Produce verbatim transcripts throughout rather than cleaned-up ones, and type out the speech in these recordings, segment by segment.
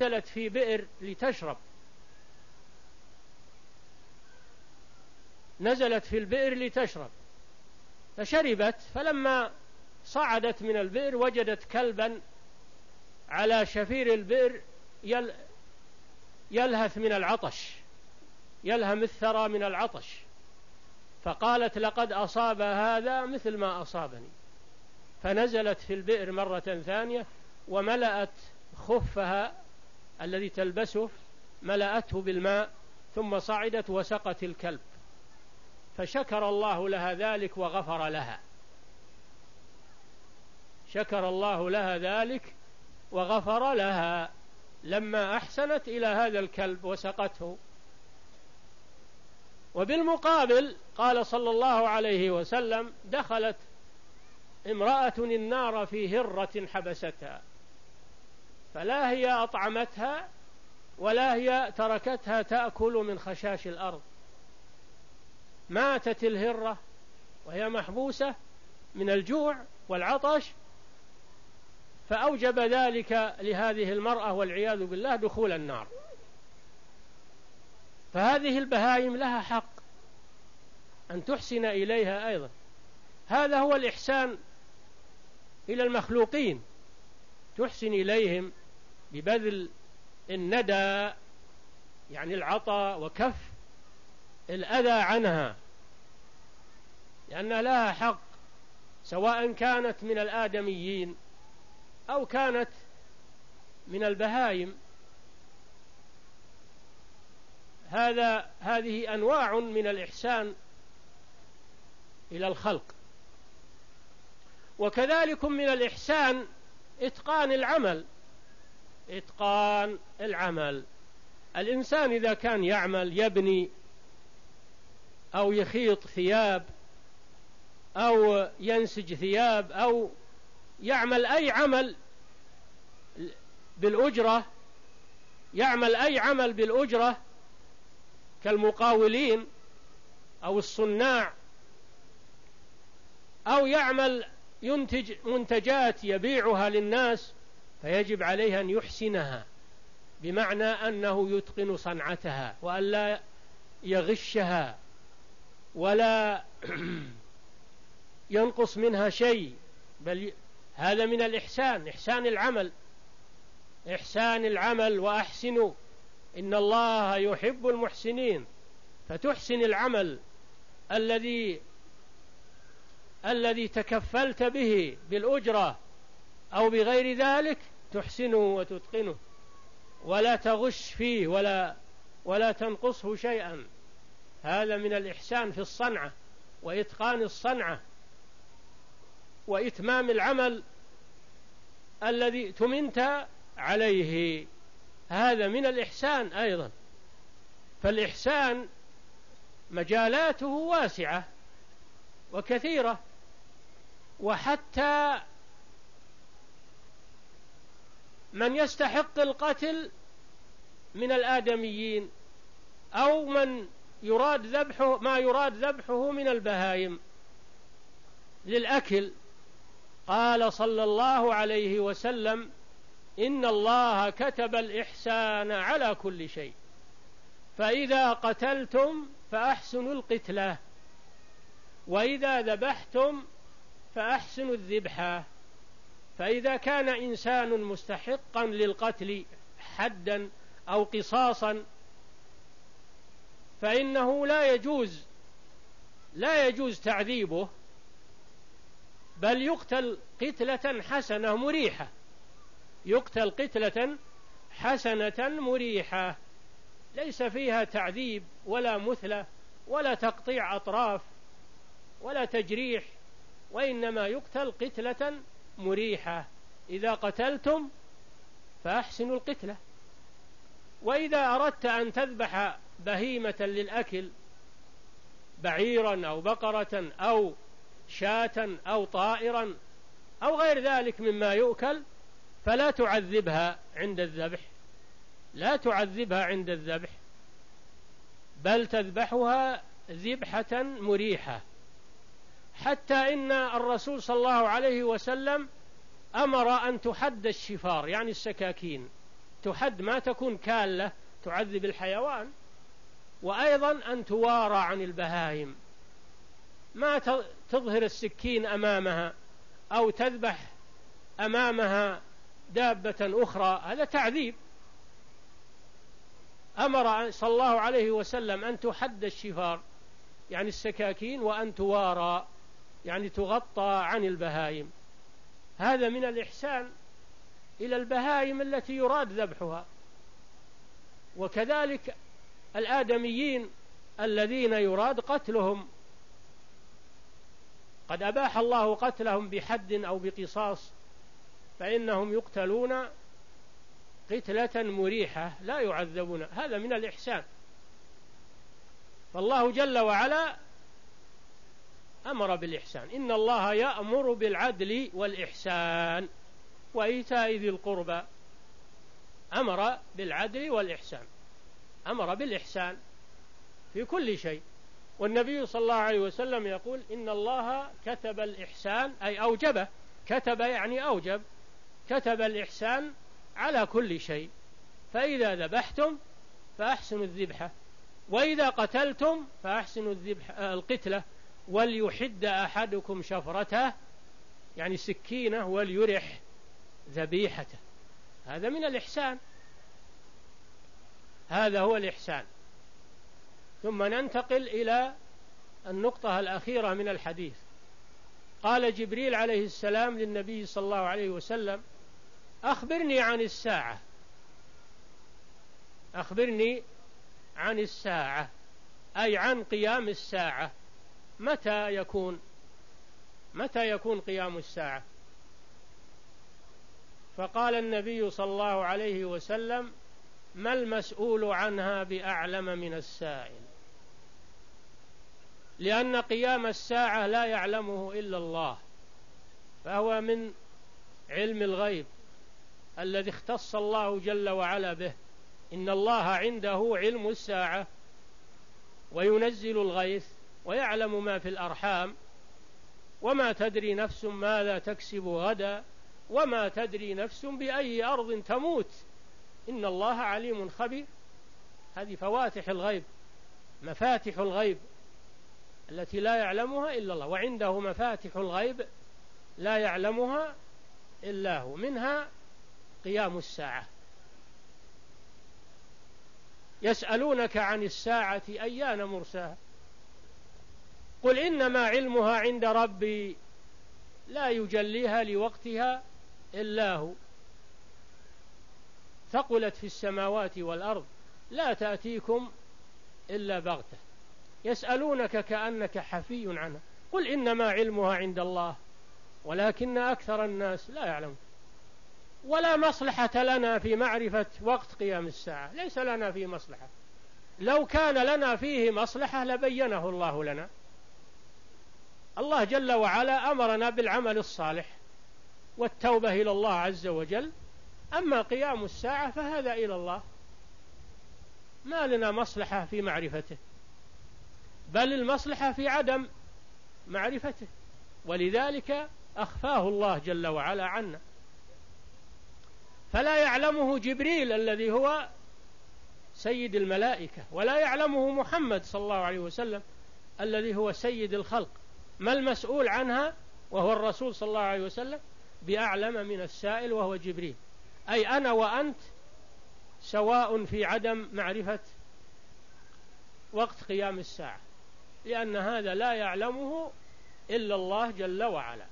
نزلت في بئر لتشرب، نزلت في البئر لتشرب فشربت، فلما صعدت من البئر وجدت كلبا على شفير البئر يلهث من العطش، يلهم الثرى من العطش، فقالت لقد أصاب هذا مثل ما أصابني، فنزلت في البئر مرة ثانية وملأت خفها الذي تلبسه، ملأته بالماء، ثم صعدت وسقت الكلب، فشكر الله لها ذلك وغفر لها، شكر الله لها ذلك وغفر لها لما أحسنت إلى هذا الكلب وسقته. وبالمقابل قال صلى الله عليه وسلم: دخلت امرأة النار في هرة حبستها، فلا هي أطعمتها ولا هي تركتها تأكل من خشاش الأرض، ماتت الهرة وهي محبوسة من الجوع والعطش، فأوجب ذلك لهذه المرأة والعياذ بالله دخول النار. فهذه البهائم لها حق أن تحسن إليها أيضا، هذا هو الإحسان إلى المخلوقين، تحسن إليهم ببذل الندى يعني العطاء وكف الأذى عنها، لأن لها حق سواء كانت من الآدميين أو كانت من البهائم. هذا هذه أنواع من الإحسان إلى الخلق. وكذلك من الإحسان إتقان العمل، إتقان العمل. الإنسان إذا كان يعمل يبني أو يخيط ثياب أو ينسج ثياب أو يعمل أي عمل بالأجرة، يعمل أي عمل بالأجرة كالمقاولين أو الصناع، أو يعمل ينتج منتجات يبيعها للناس، فيجب عليه أن يحسنها، بمعنى أنه يتقن صنعتها وأن لا يغشها ولا ينقص منها شيء، بل هذا من الإحسان، إحسان العمل، إحسان العمل. وأحسنوا إن الله يحب المحسنين، فتحسن العمل الذي الذي تكفلت به بالأجرة أو بغير ذلك، تحسنه وتتقنه ولا تغش فيه ولا ولا تنقصه شيئا. هذا من الإحسان في الصنعة وإتقان الصنعة وإتمام العمل الذي تمنت عليه، هذا من الإحسان أيضا. فالإحسان مجالاته واسعة وكثيرة، وحتى من يستحق القتل من الآدميين أو من يراد ذبحه ما يراد ذبحه من البهائم للأكل، قال صلى الله عليه وسلم: إن الله كتب الإحسان على كل شيء، فإذا قتلتم فأحسنوا القتلة، وإذا ذبحتم فأحسنوا الذبحة. فإذا كان إنسان مستحقا للقتل حدا أو قصاصا، فإنه لا يجوز لا يجوز تعذيبه، بل يقتل قتلة حسنة مريحة، يقتل قتلة حسنة مريحة ليس فيها تعذيب ولا مثلة ولا تقطيع أطراف ولا تجريح، وإنما يقتل قتلة مريحة. إذا قتلتم فأحسنوا القتلة. وإذا أردت أن تذبح بهيمة للأكل، بعيرا أو بقرة أو شاة أو طائرا أو غير ذلك مما يؤكل، فلا تعذبها عند الذبح، لا تعذبها عند الذبح، بل تذبحها ذبحة مريحة. حتى إن الرسول صلى الله عليه وسلم أمر أن تحد الشفار يعني السكاكين، تحد ما تكون كالة تعذب الحيوان، وأيضا أن توارى عن البهائم، ما تظهر السكين أمامها أو تذبح أمامها دابة أخرى، هذا تعذيب. أمر صلى الله عليه وسلم أن تحد الشفار يعني السكاكين، وأن توارى يعني تغطى عن البهائم. هذا من الإحسان إلى البهائم التي يراد ذبحها. وكذلك الآدميين الذين يراد قتلهم، قد أباح الله قتلهم بحد أو بقصاص، فإنهم يقتلون قتلة مريحة لا يعذبون، هذا من الإحسان. فالله جل وعلا أمر بالإحسان، إن الله يأمر بالعدل والإحسان وإيتاء ذي القربى. أمر بالعدل والإحسان، أمر بالإحسان في كل شيء. والنبي صلى الله عليه وسلم يقول إن الله كتب الإحسان، أي أوجبه، كتب يعني أوجب، كتب الإحسان على كل شيء. فإذا ذبحتم فأحسنوا الذبحة، وإذا قتلتم فأحسنوا الذبح القتلة، وليحد أحدكم شفرته يعني سكينة، وليرح ذبيحته. هذا من الإحسان، هذا هو الإحسان. ثم ننتقل إلى النقطة الأخيرة من الحديث. قال جبريل عليه السلام للنبي صلى الله عليه وسلم: أخبرني عن الساعة، أخبرني عن الساعة، أي عن قيام الساعة، متى يكون متى يكون قيام الساعة؟ فقال النبي صلى الله عليه وسلم: ما المسؤول عنها بأعلم من السائل، لأن قيام الساعة لا يعلمه إلا الله، فهو من علم الغيب الذي اختص الله جل وعلا به. إن الله عنده علم الساعة وينزل الغيث ويعلم ما في الأرحام، وما تدري نفس ماذا تكسب غدا، وما تدري نفس بأي أرض تموت، إن الله عليم خبير. هذه فواتح الغيب، مفاتح الغيب التي لا يعلمها إلا الله، وعنده مفاتح الغيب لا يعلمها إلا هو، منها قيام الساعة. يسألونك عن الساعة أيان مرساها، قل إنما علمها عند ربي لا يجليها لوقتها إلا هو، ثقلت في السماوات والأرض لا تأتيكم إلا بغتة، يسألونك كأنك حفي عنها، قل إنما علمها عند الله ولكن أكثر الناس لا يعلمون. ولا مصلحة لنا في معرفة وقت قيام الساعة، ليس لنا فيه مصلحة، لو كان لنا فيه مصلحة لبينه الله لنا. الله جل وعلا أمرنا بالعمل الصالح والتوبة إلى الله عز وجل، أما قيام الساعة فهذا إلى الله، ما لنا مصلحة في معرفته، بل المصلحة في عدم معرفته، ولذلك أخفاه الله جل وعلا عنا. فلا يعلمه جبريل الذي هو سيد الملائكة، ولا يعلمه محمد صلى الله عليه وسلم الذي هو سيد الخلق. ما المسؤول عنها وهو الرسول صلى الله عليه وسلم بأعلم من السائل وهو جبريل، أي أنا وأنت سواء في عدم معرفة وقت قيام الساعة، لأن هذا لا يعلمه إلا الله جل وعلا.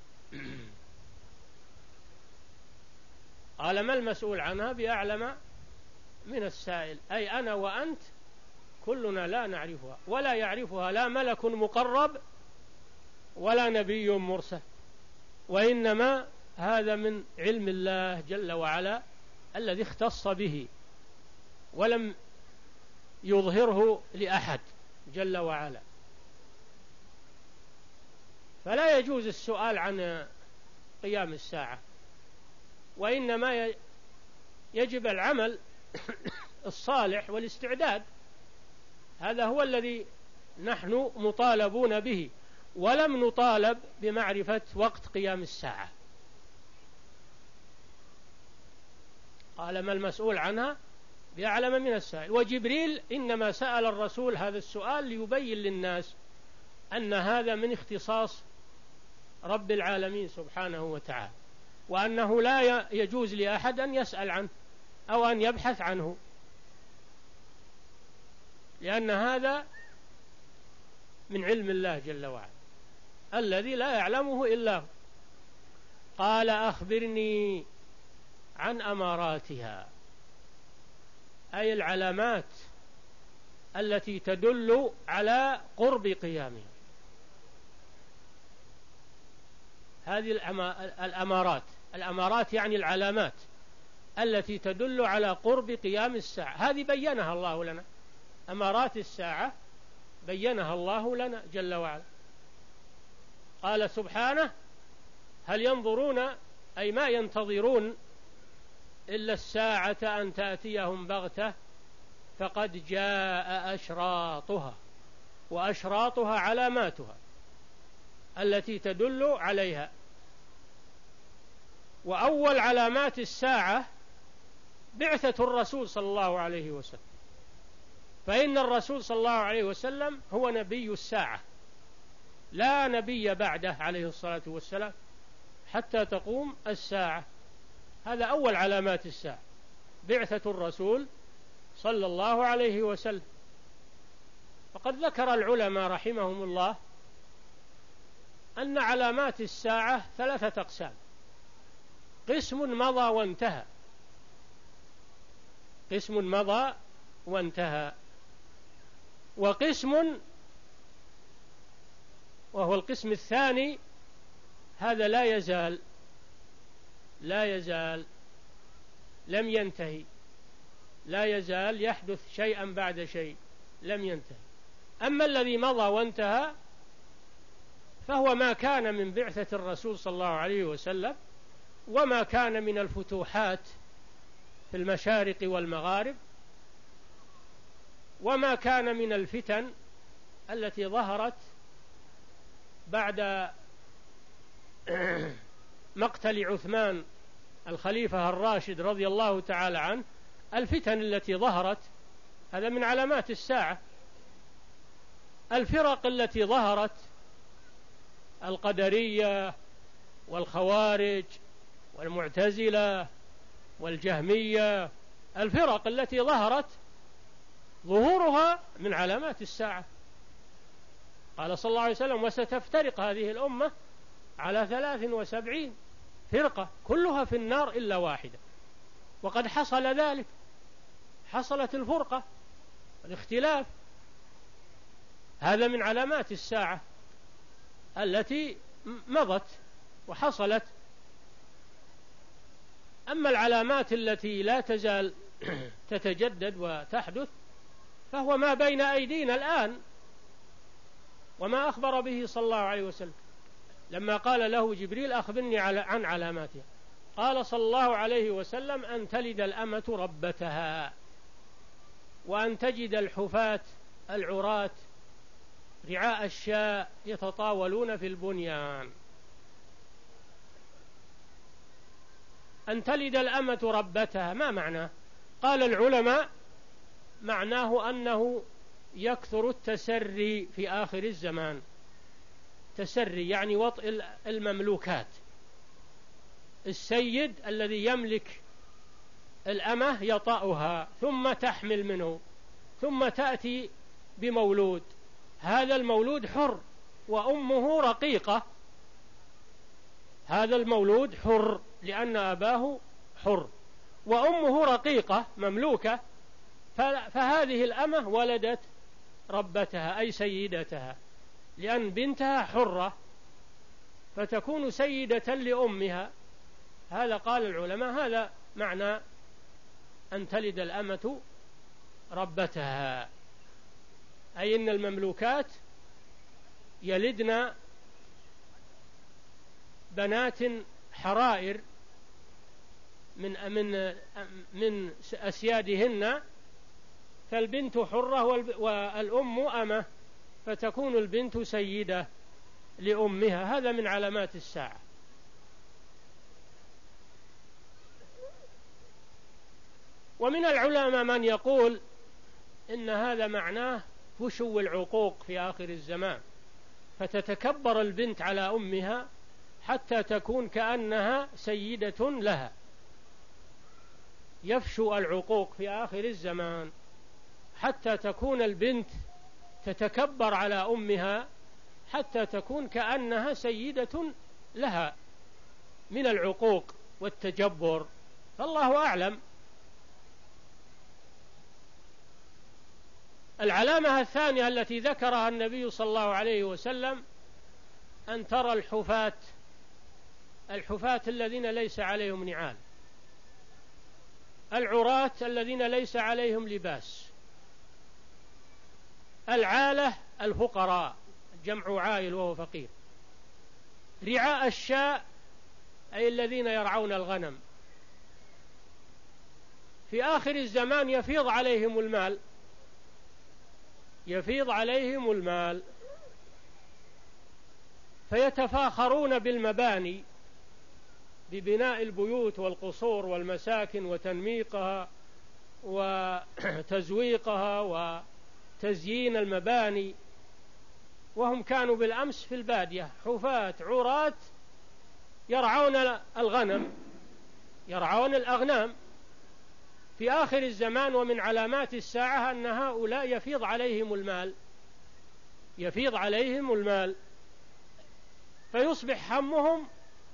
قال: ما المسؤول عنها بأعلم من السائل، أي أنا وأنت كلنا لا نعرفها، ولا يعرفها لا ملك مقرب ولا نبي مرسل، وإنما هذا من علم الله جل وعلا الذي اختص به ولم يظهره لأحد جل وعلا. فلا يجوز السؤال عن قيام الساعة، وإنما يجب العمل الصالح والاستعداد، هذا هو الذي نحن مطالبون به، ولم نطالب بمعرفة وقت قيام الساعة. قال ما المسؤول عنها بأعلم من السائل. وجبريل إنما سأل الرسول هذا السؤال ليبين للناس أن هذا من اختصاص رب العالمين سبحانه وتعالى، وأنه لا يجوز لأحد أن يسأل عنه أو أن يبحث عنه، لأن هذا من علم الله جل وعلا الذي لا يعلمه إلا هو. قال أخبرني عن أماراتها، أي العلامات التي تدل على قرب قيامها. هذه الأمارات، الأمارات يعني العلامات التي تدل على قرب قيام الساعة، هذه بينها الله لنا. أمارات الساعة بينها الله لنا جل وعلا. قال سبحانه هل ينظرون أي ما ينتظرون إلا الساعة أن تأتيهم بغتة فقد جاء أشراطها، وأشراطها علاماتها التي تدل عليها. وأول علامات الساعة بعثة الرسول صلى الله عليه وسلم، فإن الرسول صلى الله عليه وسلم هو نبي الساعة، لا نبي بعده عليه الصلاة والسلام حتى تقوم الساعة. هذا أول علامات الساعة، بعثة الرسول صلى الله عليه وسلم. فقد ذكر العلماء رحمهم الله أن علامات الساعة ثلاثة أقسام: قسم مضى وانتهى، قسم مضى وانتهى، وقسم وهو القسم الثاني هذا لا يزال لا يزال لم ينتهي، لا يزال يحدث شيئا بعد شيء لم ينتهي. أما الذي مضى وانتهى فهو ما كان من بعثة الرسول صلى الله عليه وسلم، وما كان من الفتوحات في المشارق والمغارب، وما كان من الفتن التي ظهرت بعد مقتل عثمان الخليفة الراشد رضي الله تعالى عنه. الفتن التي ظهرت هذا من علامات الساعة. الفرق التي ظهرت، القدرية والخوارج والمعتزلة والجهمية، الفرق التي ظهرت ظهورها من علامات الساعة. قال صلى الله عليه وسلم وستفترق هذه الأمة على ثلاث وسبعين فرقة كلها في النار إلا واحدة، وقد حصل ذلك، حصلت الفرقة الاختلاف. هذا من علامات الساعة التي مضت وحصلت. أما العلامات التي لا تزال تتجدد وتحدث فهو ما بين أيدينا الآن وما أخبر به صلى الله عليه وسلم لما قال له جبريل أخبرني عن علاماتها. قال صلى الله عليه وسلم أن تلد الأمة ربتها، وأن تجد الحفاة العراة رعاء الشاء يتطاولون في البنيان. أن تلد الأمة ربتها ما معناه؟ قال العلماء معناه أنه يكثر التسري في آخر الزمان. تسري يعني وطئ المملوكات، السيد الذي يملك الأمة يطأها ثم تحمل منه ثم تأتي بمولود، هذا المولود حر وأمه رقيقة، هذا المولود حر لأن أباه حر وأمه رقيقة مملوكة، فهذه الأمة ولدت ربتها أي سيدتها، لأن بنتها حرة فتكون سيدة لأمها. هذا قال العلماء هذا معنى أن تلد الأمة ربتها، أي أن المملوكات يلدن بنات حرائر من من من أسيادهن، فالبنت حرة والأم أمة، فتكون البنت سيدة لأمها. هذا من علامات الساعة. ومن العلماء من يقول إن هذا معناه فشو العقوق في آخر الزمان، فتتكبر البنت على أمها حتى تكون كأنها سيدة لها. يفشو العقوق في آخر الزمان حتى تكون البنت تتكبر على أمها حتى تكون كأنها سيدة لها من العقوق والتجبر، فالله أعلم. العلامة الثانية التي ذكرها النبي صلى الله عليه وسلم أن ترى الحفاة الحفاة الذين ليس عليهم نعال، العراة الذين ليس عليهم لباس، العالة الفقراء، جمع عائل وهو فقير، رعاء الشاء أي الذين يرعون الغنم. في آخر الزمان يفيض عليهم المال يفيض عليهم المال فيتفاخرون بالمباني، ببناء البيوت والقصور والمساكن وتنميقها وتزويقها وتزيين المباني، وهم كانوا بالأمس في البادية حفاة عراة يرعون الغنم يرعون الأغنام. في آخر الزمان ومن علامات الساعة أن هؤلاء يفيض عليهم المال يفيض عليهم المال فيصبح همهم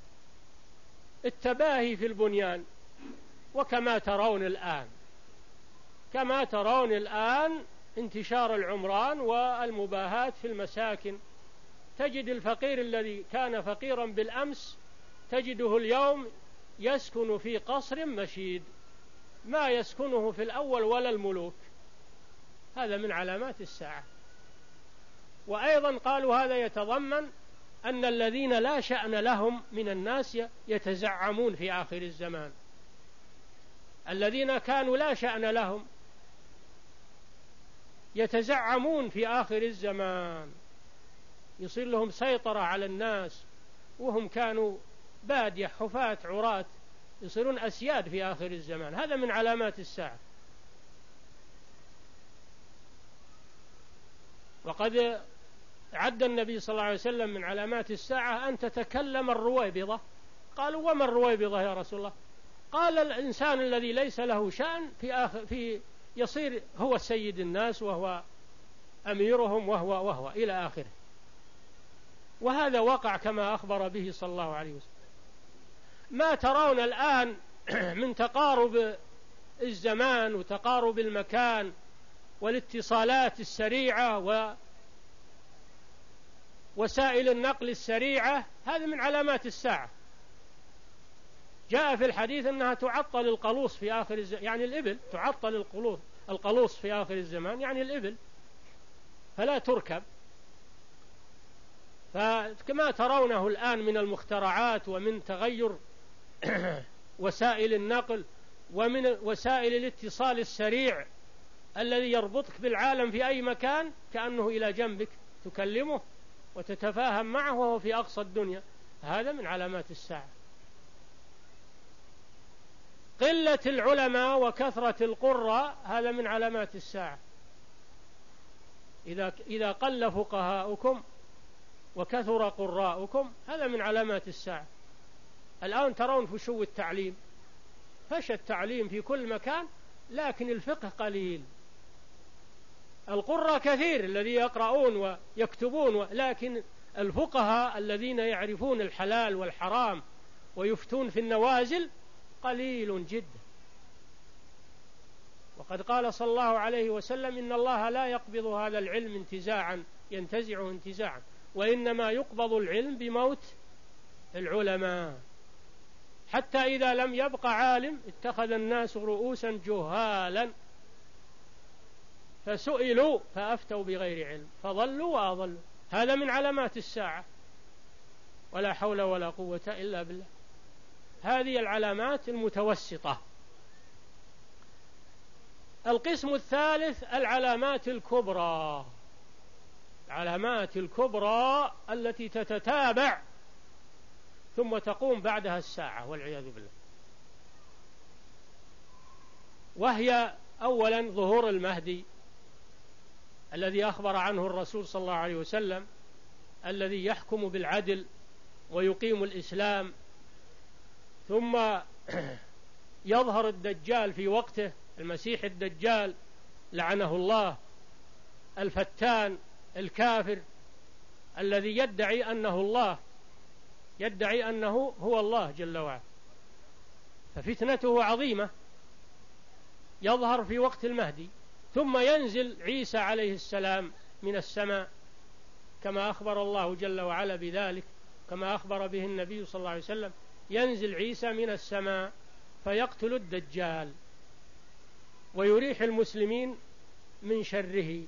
التباهي في البنيان، وكما ترون الآن كما ترون الآن انتشار العمران والمباهات في المساكن. تجد الفقير الذي كان فقيرا بالأمس تجده اليوم يسكن في قصر مشيد ما يسكنه في الأول ولا الملوك. هذا من علامات الساعة. وأيضا قالوا هذا يتضمن أن الذين لا شأن لهم من الناس يتزعمون في آخر الزمان. الذين كانوا لا شأن لهم يتزعمون في آخر الزمان، يصير لهم سيطرة على الناس، وهم كانوا بادية حفاة عراة يصيرون أسياد في آخر الزمان. هذا من علامات الساعة. وقد عد النبي صلى الله عليه وسلم من علامات الساعة أن تتكلم الرويبضة. قالوا وما الرويبضة يا رسول الله؟ قال الإنسان الذي ليس له شأن في آخر في يصير هو سيد الناس وهو أميرهم وهو وهو إلى آخره. وهذا وقع كما أخبر به صلى الله عليه وسلم. ما ترون الآن من تقارب الزمان وتقارب المكان والاتصالات السريعة ووسائل النقل السريعة، هذا من علامات الساعة. جاء في الحديث أنها تعطل القلوص في آخر الزمان، يعني الإبل تعطل القلوص القلوص في آخر الزمان، يعني الإبل فلا تركب. فكما ترونه الآن من المخترعات ومن تغير وسائل النقل ومن وسائل الاتصال السريع الذي يربطك بالعالم في أي مكان كأنه إلى جنبك تكلمه وتتفاهم معه وهو في أقصى الدنيا، هذا من علامات الساعة. قلة العلماء وكثرة القراء هذا من علامات الساعة. إذا إذا قل فقهاؤكم وكثر قراءكم هذا من علامات الساعة. الآن ترون فشو التعليم، فشى التعليم في كل مكان، لكن الفقه قليل. القراء كثير الذي يقرؤون ويكتبون، لكن الفقهاء الذين يعرفون الحلال والحرام ويفتون في النوازل قليل جدا. وقد قال صلى الله عليه وسلم إن الله لا يقبض هذا العلم انتزاعا ينتزعه انتزاعا، وإنما يقبض العلم بموت العلماء، حتى إذا لم يبق عالم اتخذ الناس رؤوسا جهالا فسئلوا فأفتوا بغير علم فضلوا وأضلوا. هذا من علامات الساعة، ولا حول ولا قوة إلا بالله. هذه العلامات المتوسطة. القسم الثالث العلامات الكبرى، العلامات الكبرى التي تتتابع ثم تقوم بعدها الساعة والعياذ بالله. وهي أولا ظهور المهدي الذي أخبر عنه الرسول صلى الله عليه وسلم، الذي يحكم بالعدل ويقيم الإسلام. ثم يظهر الدجال في وقته، المسيح الدجال لعنه الله، الفتان الكافر الذي يدعي أنه الله، يدعي أنه هو الله جل وعلا، ففتنته عظيمة. يظهر في وقت المهدي. ثم ينزل عيسى عليه السلام من السماء كما أخبر الله جل وعلا بذلك، كما أخبر به النبي صلى الله عليه وسلم، ينزل عيسى من السماء فيقتل الدجال ويريح المسلمين من شره،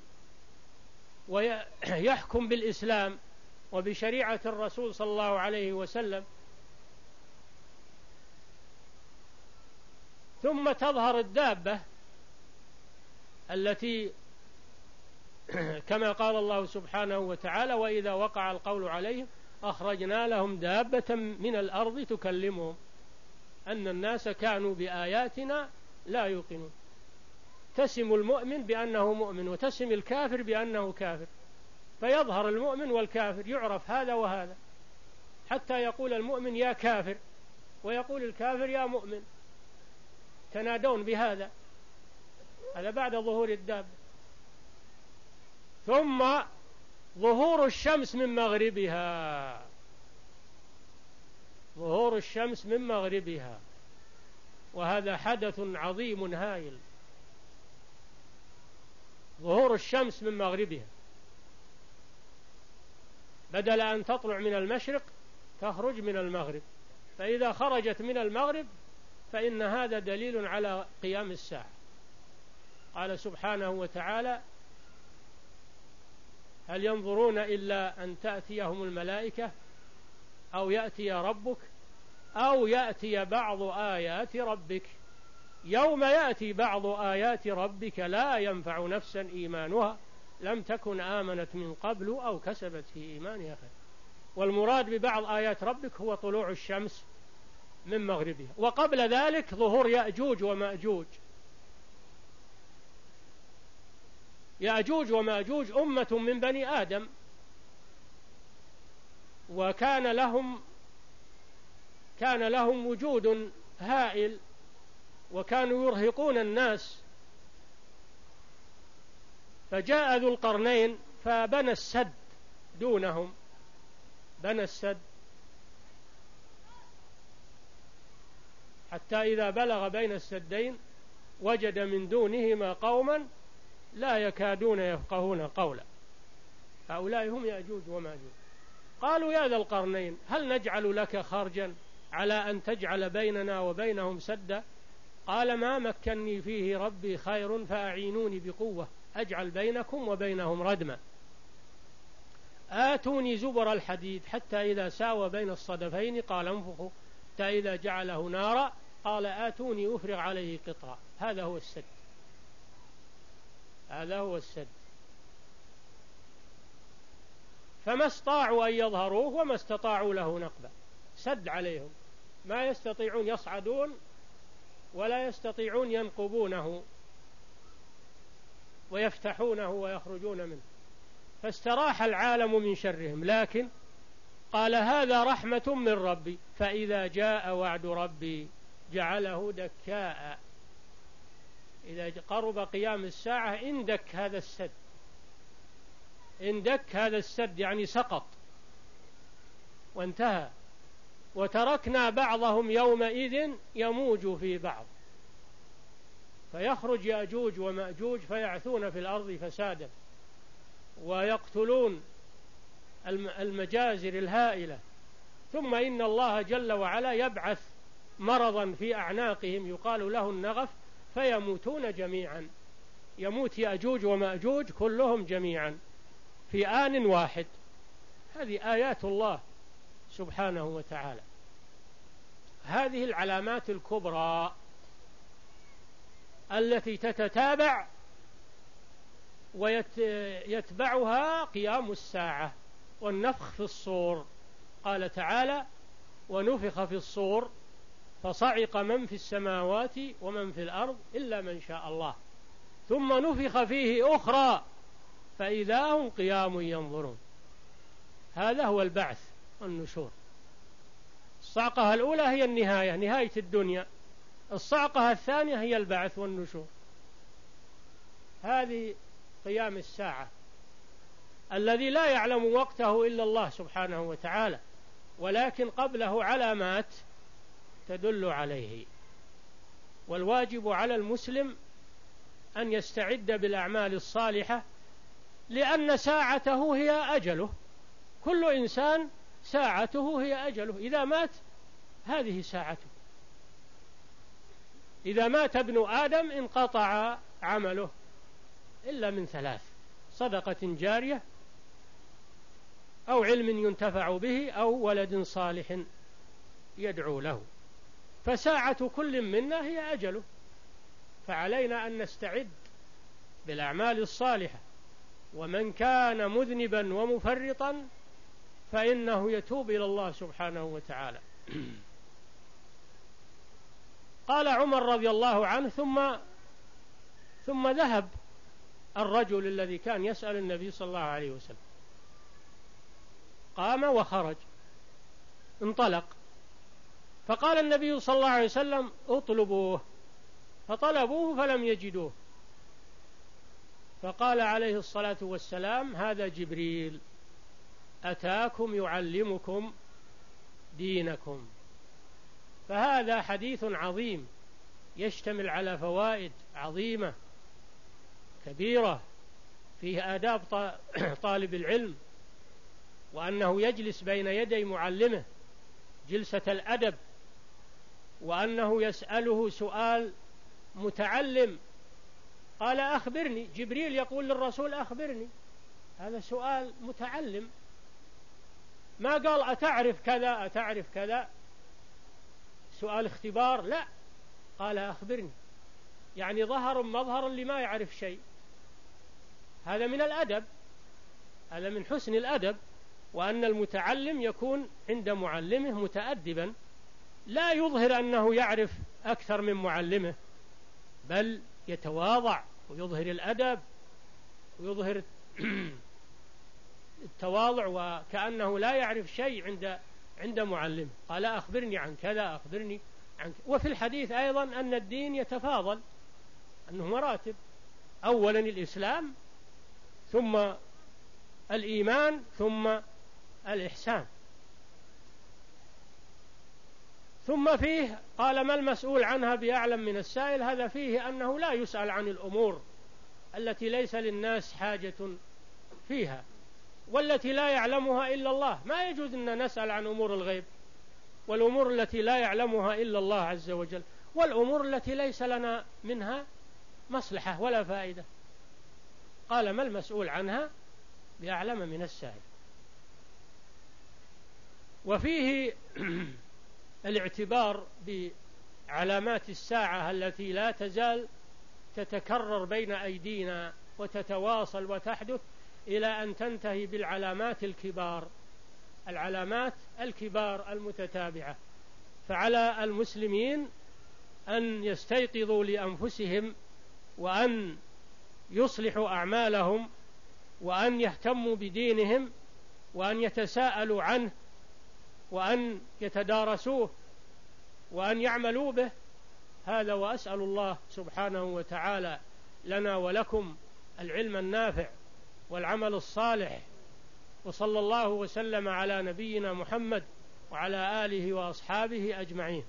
ويحكم بالإسلام وبشريعة الرسول صلى الله عليه وسلم. ثم تظهر الدابة التي كما قال الله سبحانه وتعالى: وإذا وقع القول عليهم أخرجنا لهم دابة من الأرض تكلمهم أن الناس كانوا بآياتنا لا يوقنون. تسم المؤمن بأنه مؤمن وتسم الكافر بأنه كافر، فيظهر المؤمن والكافر، يعرف هذا وهذا، حتى يقول المؤمن يا كافر ويقول الكافر يا مؤمن، تنادون بهذا. هذا بعد ظهور الدابة. ثم ظهور الشمس من مغربها، ظهور الشمس من مغربها، وهذا حدث عظيم هائل. ظهور الشمس من مغربها، بدل أن تطلع من المشرق تخرج من المغرب، فإذا خرجت من المغرب فإن هذا دليل على قيام الساعة. قال سبحانه وتعالى: هل ينظرون إلا أن تأتيهم الملائكة أو يأتي ربك أو يأتي بعض آيات ربك يوم يأتي بعض آيات ربك لا ينفع نفسا إيمانها لم تكن آمنت من قبل أو كسبت في إيمانها خير. والمراد ببعض آيات ربك هو طلوع الشمس من مغربها. وقبل ذلك ظهور يأجوج ومأجوج. يأجوج ومأجوج أمة من بني آدم، وكان لهم كان لهم وجود هائل، وكانوا يرهقون الناس. فجاء ذو القرنين فبنى السد دونهم، بنى السد حتى إذا بلغ بين السدين وجد من دونهما قوما لا يكادون يفقهون قولا. هؤلاء هم يأجوج وماجوج. قالوا: يا ذا القرنين هل نجعل لك خرجا على أن تجعل بيننا وبينهم سدا؟ قال: ما مكني فيه ربي خير فأعينوني بقوة أجعل بينكم وبينهم ردما. آتوني زبر الحديد حتى إذا ساوى بين الصدفين قال انفخوا حتى إذا جعله نارا قال آتوني أفرغ عليه قطرا. هذا هو السد، هذا هو السد. فما استطاعوا أن يظهروه وما استطاعوا له نقبا، سد عليهم، ما يستطيعون يصعدون ولا يستطيعون ينقبونه ويفتحونه ويخرجون منه، فاستراح العالم من شرهم. لكن قال: هذا رحمة من ربي فإذا جاء وعد ربي جعله دكاء. إذا قرب قيام الساعة اندك هذا السد، اندك هذا السد يعني سقط وانتهى. وتركنا بعضهم يومئذ يموج في بعض، فيخرج يأجوج ومأجوج فيعثون في الأرض فسادا ويقتلون المجازر الهائلة. ثم إن الله جل وعلا يبعث مرضا في أعناقهم يقال له النغف فيموتون جميعا، يموت يأجوج ومأجوج كلهم جميعا في آن واحد. هذه آيات الله سبحانه وتعالى. هذه العلامات الكبرى التي تتتابع ويتبعها قيام الساعة والنفخ في الصور. قال تعالى: ونفخ في الصور فصعق من في السماوات ومن في الأرض إلا من شاء الله ثم نفخ فيه أخرى فإذا هم قيام ينظرون. هذا هو البعث والنشور. الصعقة الأولى هي النهاية، نهاية الدنيا. الصعقة الثانية هي البعث والنشور. هذه قيام الساعة الذي لا يعلم وقته إلا الله سبحانه وتعالى، ولكن قبله علامات تدل عليه. والواجب على المسلم أن يستعد بالأعمال الصالحة، لأن ساعته هي أجله. كل إنسان ساعته هي أجله، إذا مات هذه ساعته. إذا مات ابن آدم انقطع عمله إلا من ثلاث: صدقة جارية، أو علم ينتفع به، أو ولد صالح يدعو له. فساعة كل منا هي أجله، فعلينا أن نستعد بالأعمال الصالحة. ومن كان مذنبا ومفرطا فإنه يتوب إلى الله سبحانه وتعالى. قال عمر رضي الله عنه: ثم ثم ذهب الرجل الذي كان يسأل النبي صلى الله عليه وسلم، قام وخرج، انطلق، فقال النبي صلى الله عليه وسلم: اطلبوه. فطلبوه فلم يجدوه، فقال عليه الصلاة والسلام: هذا جبريل أتاكم يعلمكم دينكم. فهذا حديث عظيم يشتمل على فوائد عظيمة كبيرة، فيه آداب طالب العلم، وأنه يجلس بين يدي معلمه جلسة الأدب، وأنه يسأله سؤال متعلم. قال: أخبرني. جبريل يقول للرسول: أخبرني. هذا سؤال متعلم، ما قال أتعرف كذا أتعرف كذا، سؤال اختبار، لا، قال: أخبرني، يعني ظهر مظهر لما يعرف شيء. هذا من الأدب، هذا من حسن الأدب، وأن المتعلم يكون عند معلمه متأدبا، لا يظهر أنه يعرف أكثر من معلمه، بل يتواضع ويظهر الأدب ويظهر التواضع وكأنه لا يعرف شيء عند عند معلمه. قال: أخبرني عن كذا أخبرني عن كذا. وفي الحديث أيضا أن الدين يتفاضل، أنه مراتب: أولا الإسلام، ثم الإيمان، ثم الإحسان. ثم فيه قال: ما المسؤول عنها بأعلم من السائل. هذا فيه أنه لا يسأل عن الأمور التي ليس للناس حاجة فيها، والتي لا يعلمها إلا الله. ما يجوز أن نسأل عن أمور الغيب، والأمور التي لا يعلمها إلا الله عز وجل، والأمور التي ليس لنا منها مصلحة ولا فائدة. قال: ما المسؤول عنها بأعلم من السائل. وفيه الاعتبار بعلامات الساعة التي لا تزال تتكرر بين أيدينا وتتواصل وتحدث إلى أن تنتهي بالعلامات الكبار، العلامات الكبار المتتابعة. فعلى المسلمين أن يستيقظوا لأنفسهم، وأن يصلحوا أعمالهم، وأن يهتموا بدينهم، وأن يتساءلوا عنه، وأن يتدارسوه، وأن يعملوا به. هذا، وأسأل الله سبحانه وتعالى لنا ولكم العلم النافع والعمل الصالح. وصلى الله وسلم على نبينا محمد وعلى آله وأصحابه أجمعين.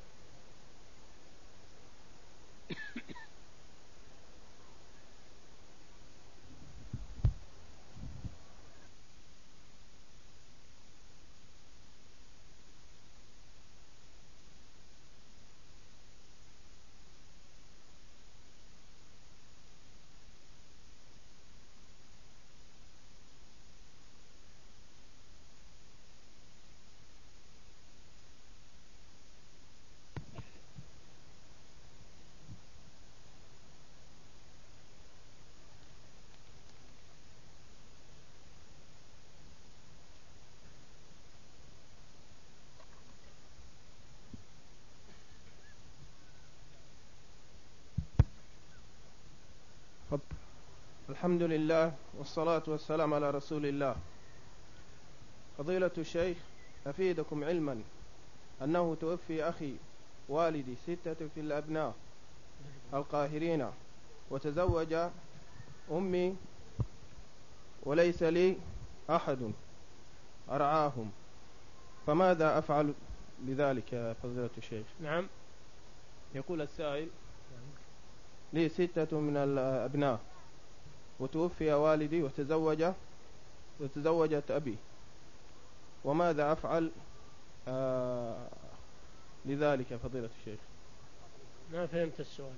الحمد لله والصلاة والسلام على رسول الله. فضيلة الشيخ، أفيدكم علما أنه توفي أخي والدي ستة في الأبناء القاهرين، وتزوج أمي وليس لي أحد أرعاهم، فماذا أفعل بذلك يا فضيلة الشيخ؟ نعم. يقول السائل: لي ستة من الأبناء وتوفي والدي وتزوج وتزوجت أبي، وماذا أفعل آه لذلك فضيلة الشيخ؟ ما فهمت السؤال.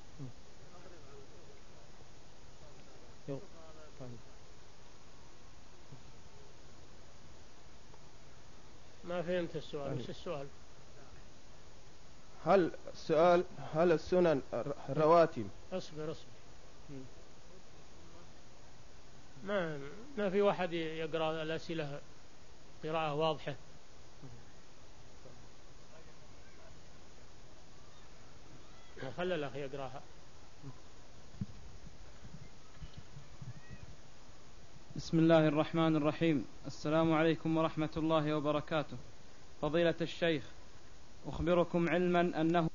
ما فهمت السؤال. وش السؤال؟ هل السؤال هل السنن الرواتب؟ اصبر اصبر. ما ما في واحد يقرأ الأسئلة قراءة واضحة. خلى الأخ يقرأها. بسم الله الرحمن الرحيم. السلام عليكم ورحمة الله وبركاته. فضيلة الشيخ، أخبركم علما أنه